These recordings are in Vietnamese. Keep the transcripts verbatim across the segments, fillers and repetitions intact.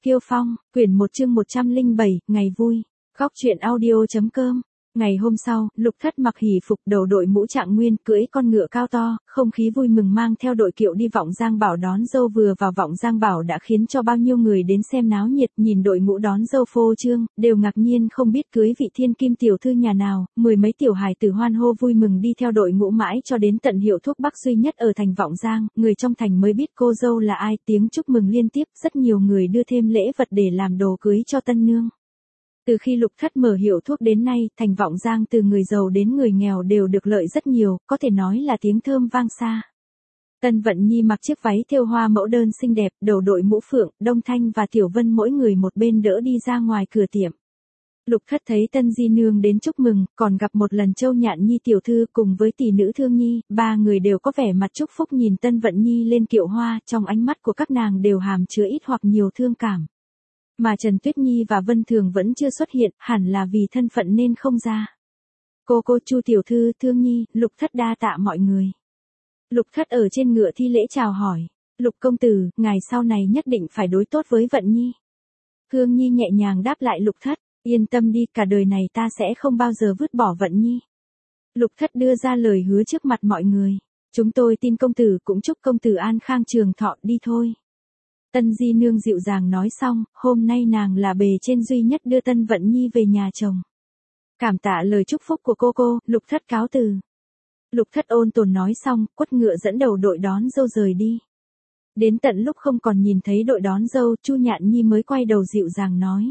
Kiêu Phong, quyển một chương một trăm lẻ bảy, ngày vui. Góc truyện audio.com. Ngày hôm sau, Lục Thất mặc hỷ phục, đầu đội mũ trạng nguyên, cưỡi con ngựa cao to, không khí vui mừng mang theo đội kiệu đi Vọng Giang Bảo đón dâu. Vừa vào Vọng Giang Bảo đã khiến cho bao nhiêu người đến xem náo nhiệt, nhìn đội ngũ đón dâu phô trương, đều ngạc nhiên không biết cưới vị thiên kim tiểu thư nhà nào. Mười mấy tiểu hài tử hoan hô vui mừng đi theo đội ngũ mãi cho đến tận hiệu thuốc Bắc duy nhất ở thành Vọng Giang, người trong thành mới biết cô dâu là ai. Tiếng chúc mừng liên tiếp, rất nhiều người đưa thêm lễ vật để làm đồ cưới cho tân nương. Từ khi Lục Thất mở hiệu thuốc đến nay, thành Vọng Giang từ người giàu đến người nghèo đều được lợi rất nhiều, có thể nói là tiếng thơm vang xa. Tân Vận Nhi mặc chiếc váy thêu hoa mẫu đơn xinh đẹp, đầu đội mũ phượng, Đông Thanh và Tiểu Vân mỗi người một bên đỡ đi ra ngoài cửa tiệm. Lục Thất thấy Tân Di Nương đến chúc mừng, còn gặp một lần Châu Nhạn Nhi tiểu thư cùng với tỷ nữ Thương Nhi, ba người đều có vẻ mặt chúc phúc nhìn Tân Vận Nhi lên kiệu hoa, trong ánh mắt của các nàng đều hàm chứa ít hoặc nhiều thương cảm. Mà Trần Tuyết Nhi và Vân Thường vẫn chưa xuất hiện, hẳn là vì thân phận nên không ra. Cô cô Chu tiểu thư, Thương Nhi, Lục Thất đa tạ mọi người. Lục Thất ở trên ngựa thi lễ chào hỏi. Lục công tử, ngài sau này nhất định phải đối tốt với Vận Nhi. Thương Nhi nhẹ nhàng đáp lại Lục Thất, yên tâm đi, cả đời này ta sẽ không bao giờ vứt bỏ Vận Nhi. Lục Thất đưa ra lời hứa trước mặt mọi người. Chúng tôi tin công tử, cũng chúc công tử an khang trường thọ, đi thôi. Tân Di Nương dịu dàng nói xong, hôm nay nàng là bề trên duy nhất đưa Tân Vận Nhi về nhà chồng. Cảm tạ lời chúc phúc của cô cô, Lục Thất cáo từ. Lục Thất ôn tồn nói xong, quất ngựa dẫn đầu đội đón dâu rời đi. Đến tận lúc không còn nhìn thấy đội đón dâu, Chu Nhạn Nhi mới quay đầu dịu dàng nói.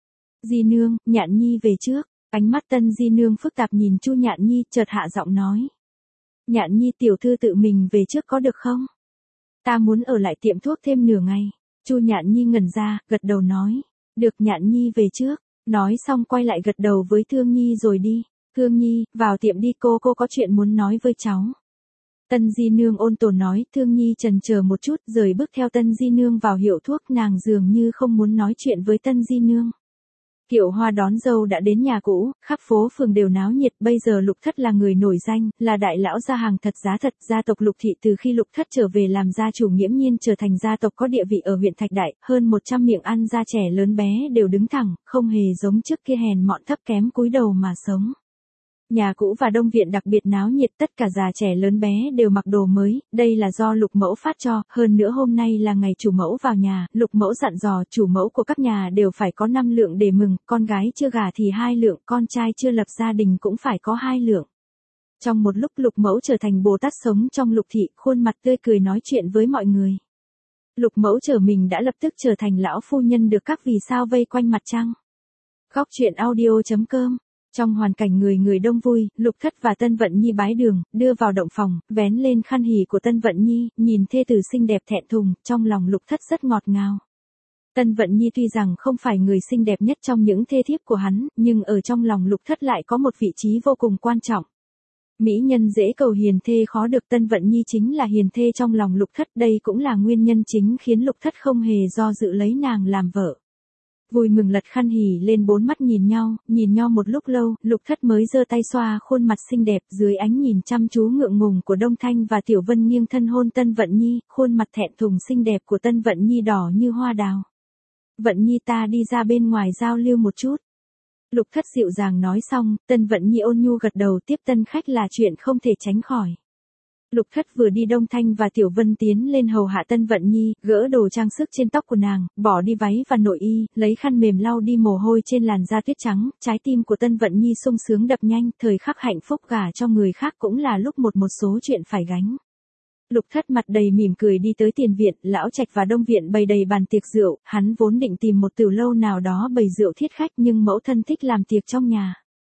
Di Nương, Nhạn Nhi về trước. Ánh mắt Tân Di Nương phức tạp nhìn Chu Nhạn Nhi, chợt hạ giọng nói. Nhạn Nhi tiểu thư tự mình về trước có được không? Ta muốn ở lại tiệm thuốc thêm nửa ngày. Chu Nhạn Nhi ngẩn ra, gật đầu nói. Được, Nhạn Nhi về trước. Nói xong quay lại gật đầu với Thương Nhi rồi đi. Thương Nhi, vào tiệm đi, cô cô có chuyện muốn nói với cháu. Tân Di Nương ôn tồn nói. Thương Nhi chần chờ một chút, rời bước theo Tân Di Nương vào hiệu thuốc. Nàng dường như không muốn nói chuyện với Tân Di Nương. Kiệu hoa đón dâu đã đến nhà cũ, khắp phố phường đều náo nhiệt. Bây giờ Lục Thất là người nổi danh, là đại lão gia hàng thật giá thật. Gia tộc Lục thị từ khi Lục Thất trở về làm gia chủ nghiễm nhiên trở thành gia tộc có địa vị ở huyện Thạch Đại. Hơn một trăm miệng ăn gia trẻ lớn bé đều đứng thẳng, không hề giống trước kia hèn mọn thấp kém cúi đầu mà sống. Nhà cũ và đông viện đặc biệt náo nhiệt, tất cả già trẻ lớn bé đều mặc đồ mới, đây là do Lục mẫu phát cho, hơn nữa hôm nay là ngày chủ mẫu vào nhà, Lục mẫu dặn dò chủ mẫu của các nhà đều phải có năm lượng để mừng, con gái chưa gả thì hai lượng, con trai chưa lập gia đình cũng phải có hai lượng. Trong một lúc Lục mẫu trở thành Bồ Tát sống trong Lục thị, khuôn mặt tươi cười nói chuyện với mọi người. Lục mẫu trở mình đã lập tức trở thành lão phu nhân được các vì sao vây quanh mặt trăng. Góc truyện audio.com. Trong hoàn cảnh người người đông vui, Lục Thất và Tân Vận Nhi bái đường, đưa vào động phòng, vén lên khăn hỉ của Tân Vận Nhi, nhìn thê tử xinh đẹp thẹn thùng, trong lòng Lục Thất rất ngọt ngào. Tân Vận Nhi tuy rằng không phải người xinh đẹp nhất trong những thê thiếp của hắn, nhưng ở trong lòng Lục Thất lại có một vị trí vô cùng quan trọng. Mỹ nhân dễ cầu hiền thê khó được, Tân Vận Nhi chính là hiền thê trong lòng Lục Thất, đây cũng là nguyên nhân chính khiến Lục Thất không hề do dự lấy nàng làm vợ. Vui mừng lật khăn hỉ lên, bốn mắt nhìn nhau, nhìn nhau một lúc lâu, Lục Thất mới giơ tay xoa khuôn mặt xinh đẹp, dưới ánh nhìn chăm chú ngượng ngùng của Đông Thanh và Tiểu Vân nghiêng thân hôn Tân Vận Nhi, khuôn mặt thẹn thùng xinh đẹp của Tân Vận Nhi đỏ như hoa đào. Vận Nhi, ta đi ra bên ngoài giao lưu một chút. Lục Thất dịu dàng nói xong, Tân Vận Nhi ôn nhu gật đầu, tiếp tân khách là chuyện không thể tránh khỏi. Lục Thất vừa đi, Đông Thanh và Tiểu Vân tiến lên hầu hạ Tân Vận Nhi, gỡ đồ trang sức trên tóc của nàng, bỏ đi váy và nội y, lấy khăn mềm lau đi mồ hôi trên làn da tuyết trắng. Trái tim của Tân Vận Nhi sung sướng đập nhanh, thời khắc hạnh phúc gả cho người khác cũng là lúc một một số chuyện phải gánh. Lục Thất mặt đầy mỉm cười đi tới tiền viện, lão trạch và đông viện bày đầy bàn tiệc rượu, hắn vốn định tìm một tửu lâu nào đó bày rượu thiết khách nhưng mẫu thân thích làm tiệc trong nhà.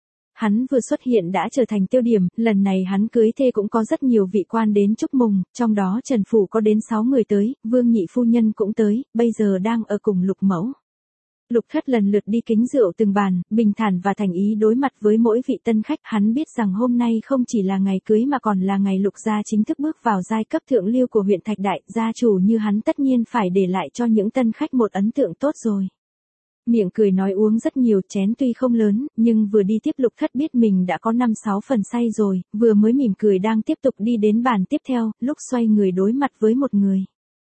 Hắn vừa xuất hiện đã trở thành tiêu điểm, lần này hắn cưới thê cũng có rất nhiều vị quan đến chúc mừng, trong đó Trần Phủ có đến sáu người tới, Vương Nhị phu nhân cũng tới, bây giờ đang ở cùng Lục mẫu. Lục Thất lần lượt đi kính rượu từng bàn, bình thản và thành ý đối mặt với mỗi vị tân khách, hắn biết rằng hôm nay không chỉ là ngày cưới mà còn là ngày Lục gia chính thức bước vào giai cấp thượng lưu của huyện Thạch Đại, gia chủ như hắn tất nhiên phải để lại cho những tân khách một ấn tượng tốt rồi. Miệng cười nói uống rất nhiều, chén tuy không lớn, nhưng vừa đi tiếp Lục Thất biết mình đã có năm sáu phần say rồi, vừa mới mỉm cười đang tiếp tục đi đến bàn tiếp theo, lúc xoay người đối mặt với một người.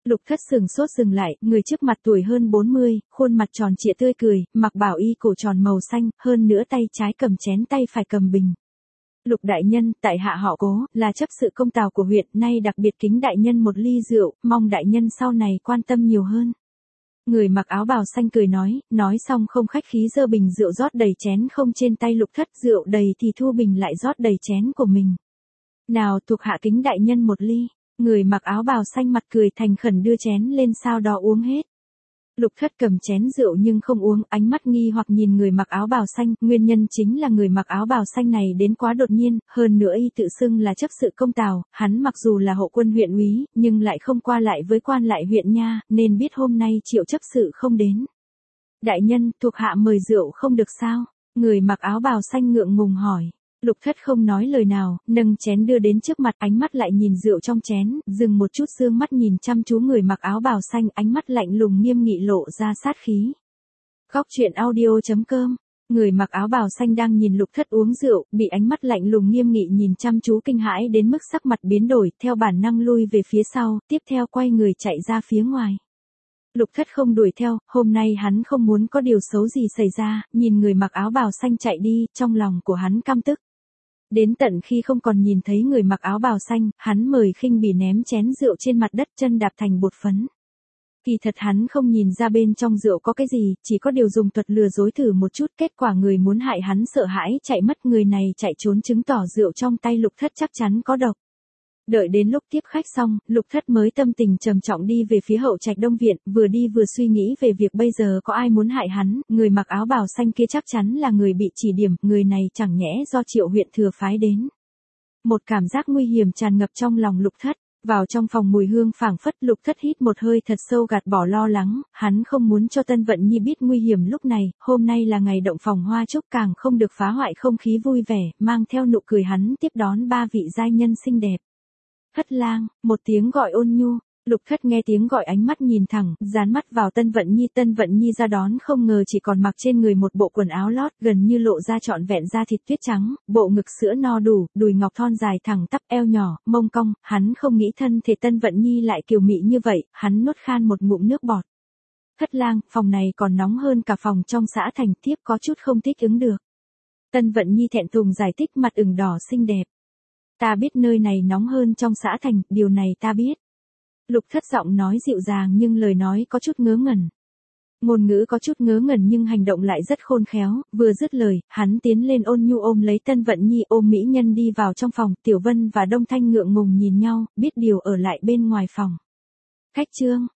Lục Thất sừng sốt dừng lại, người trước mặt tuổi hơn bốn mươi, khuôn mặt tròn trịa tươi cười, mặc bảo y cổ tròn màu xanh, hơn nữa tay trái cầm chén tay phải cầm bình. Lục đại nhân, tại hạ họ Cố, là chấp sự công tào của huyện, nay đặc biệt kính đại nhân một ly rượu, mong đại nhân sau này quan tâm nhiều hơn. Người mặc áo bào xanh cười nói, nói xong không khách khí giơ bình rượu rót đầy chén không trên tay Lục Thất, rượu đầy thì thu bình lại rót đầy chén của mình. Nào, thuộc hạ kính đại nhân một ly. Người mặc áo bào xanh mặt cười thành khẩn đưa chén lên sau đó uống hết. Lục Thất cầm chén rượu nhưng không uống, ánh mắt nghi hoặc nhìn người mặc áo bào xanh, nguyên nhân chính là người mặc áo bào xanh này đến quá đột nhiên, hơn nữa y tự xưng là chấp sự công tào, hắn mặc dù là hộ quân huyện úy, nhưng lại không qua lại với quan lại huyện nha, nên biết hôm nay Triệu chấp sự không đến. Đại nhân, thuộc hạ mời rượu không được sao? Người mặc áo bào xanh ngượng ngùng hỏi. Lục Thất không nói lời nào, nâng chén đưa đến trước mặt, ánh mắt lại nhìn rượu trong chén, dừng một chút dương mắt nhìn chăm chú người mặc áo bào xanh, ánh mắt lạnh lùng nghiêm nghị lộ ra sát khí. Góc truyện audio chấm com. Người mặc áo bào xanh đang nhìn Lục Thất uống rượu, bị ánh mắt lạnh lùng nghiêm nghị nhìn chăm chú kinh hãi đến mức sắc mặt biến đổi, theo bản năng lui về phía sau, tiếp theo quay người chạy ra phía ngoài. Lục Thất không đuổi theo, hôm nay hắn không muốn có điều xấu gì xảy ra, nhìn người mặc áo bào xanh chạy đi, trong lòng của hắn căm tức. Đến tận khi không còn nhìn thấy người mặc áo bào xanh, hắn mời khinh bỉ ném chén rượu trên mặt đất, chân đạp thành bột phấn. Kỳ thật hắn không nhìn ra bên trong rượu có cái gì, chỉ có điều dùng thuật lừa dối thử một chút, kết quả người muốn hại hắn sợ hãi chạy mất, người này chạy trốn chứng tỏ rượu trong tay Lục Thất chắc chắn có độc. Đợi đến lúc tiếp khách xong, Lục Thất mới tâm tình trầm trọng đi về phía hậu trạch Đông Viện, vừa đi vừa suy nghĩ về việc bây giờ có ai muốn hại hắn, người mặc áo bào xanh kia chắc chắn là người bị chỉ điểm, người này chẳng nhẽ do Triệu huyện thừa phái đến. Một cảm giác nguy hiểm tràn ngập trong lòng Lục Thất, vào trong phòng mùi hương phảng phất, Lục Thất hít một hơi thật sâu gạt bỏ lo lắng, hắn không muốn cho Tân Vận Nhi biết nguy hiểm lúc này, hôm nay là ngày động phòng hoa trúc, càng không được phá hoại không khí vui vẻ, mang theo nụ cười hắn tiếp đón ba vị giai nhân xinh đẹp. Thất lang, một tiếng gọi ôn nhu, Lục Thất nghe tiếng gọi ánh mắt nhìn thẳng, dán mắt vào Tân Vận Nhi, Tân Vận Nhi ra đón không ngờ chỉ còn mặc trên người một bộ quần áo lót gần như lộ ra trọn vẹn da thịt tuyết trắng, bộ ngực sữa no đủ, đùi ngọc thon dài thẳng tắp, eo nhỏ, mông cong, hắn không nghĩ thân thể Tân Vận Nhi lại kiều mị như vậy, hắn nuốt khan một ngụm nước bọt. Thất lang, phòng này còn nóng hơn cả phòng trong xã thành, tiếp có chút không thích ứng được. Tân Vận Nhi thẹn thùng giải thích, mặt ửng đỏ xinh đẹp. Ta biết nơi này nóng hơn trong xã thành, điều này ta biết. Lục Thất giọng nói dịu dàng nhưng lời nói có chút ngớ ngẩn. Ngôn ngữ có chút ngớ ngẩn nhưng hành động lại rất khôn khéo, vừa dứt lời, hắn tiến lên ôn nhu ôm lấy Tân Vận Nhi, ôm mỹ nhân đi vào trong phòng, Tiểu Vân và Đông Thanh ngượng ngùng nhìn nhau, biết điều ở lại bên ngoài phòng. Khách trương,